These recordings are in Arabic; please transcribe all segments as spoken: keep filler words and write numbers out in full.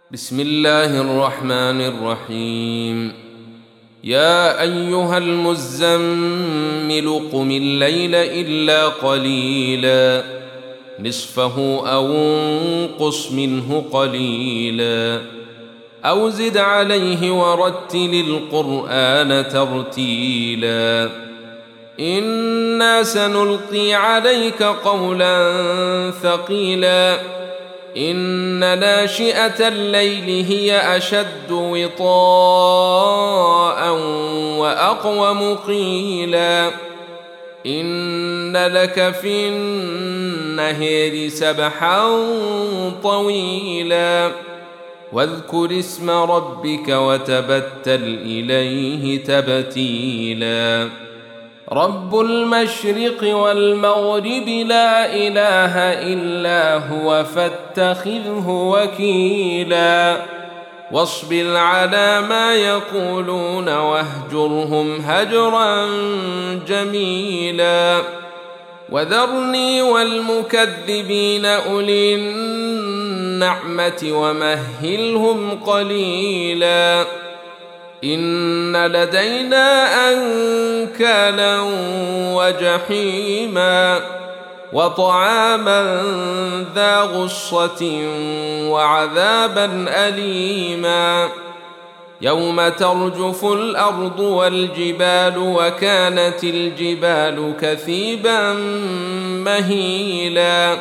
بسم الله الرحمن الرحيم. يا أيها المزمل قم الليل إلا قليلا نصفه أو انقص منه قليلا أو زد عليه ورتل القرآن ترتيلا إنا سنلقي عليك قولا ثقيلا إن ناشئة الليل هي أشد وطاء وأقوم قيلا إن لك في النهار سبحا طويلا واذكر اسم ربك وتبتل إليه تبتيلا رب المشرق والمغرب لا إله إلا هو فاتخذه وكيلا واصبر على ما يقولون واهجرهم هجرا جميلا وذرني والمكذبين أولي النعمة ومهلهم قليلا إن لدينا أنكالا وجحيما وطعاما ذا غصة وعذابا أليما يوم ترجف الأرض والجبال وكانت الجبال كثيبا مهيلا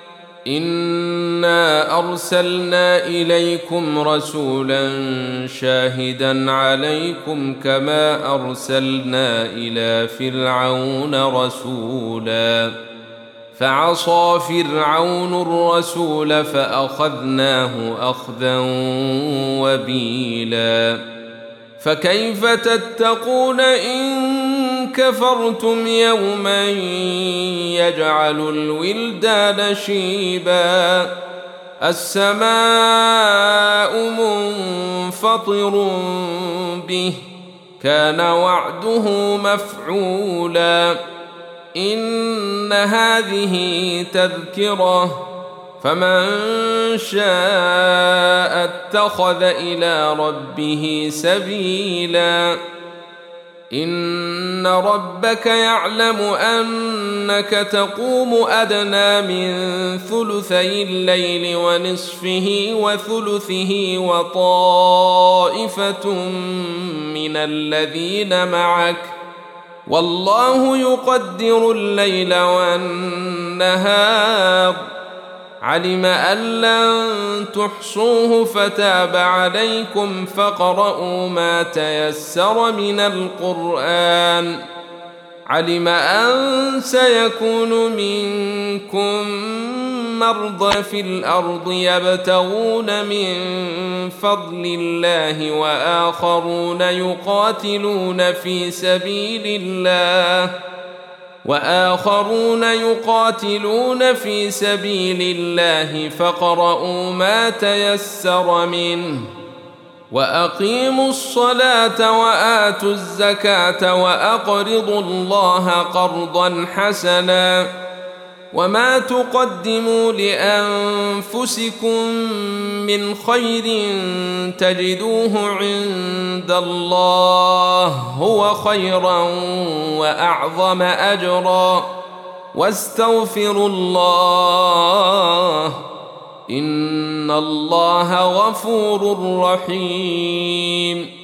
إنا أرسلنا إليكم رسولا شاهدا عليكم كما أرسلنا إلى فرعون رسولا فعصى فرعون الرسول فأخذناه أخذا وبيلا فكيف تتقون إن كفرتم يوما يجعل الولدان شيبا السماء منفطر به كان وعده مفعولا إن هذه تذكرة فمن شاء اتخذ إلى ربه سبيلا إن ربك يعلم أنك تقوم أدنى من ثلثي الليل ونصفه وثلثه وطائفة من الذين معك والله يقدر الليل والنهار علم أن لن تحصوه فتاب عليكم فاقرؤوا ما تيسر من القرآن علم أن سيكون منكم مرضى في الأرض يبتغون من فضل الله وآخرون يقاتلون في سبيل الله وآخرون يقاتلون في سبيل الله فاقرؤوا ما تيسر منه وأقيموا الصلاة وآتوا الزكاة وأقرضوا الله قرضا حسنا وما تقدموا لأنفسكم من خير تجدوه عند الله هو خيرا وأعظم أجرا واستغفروا الله إن الله غفور رحيم.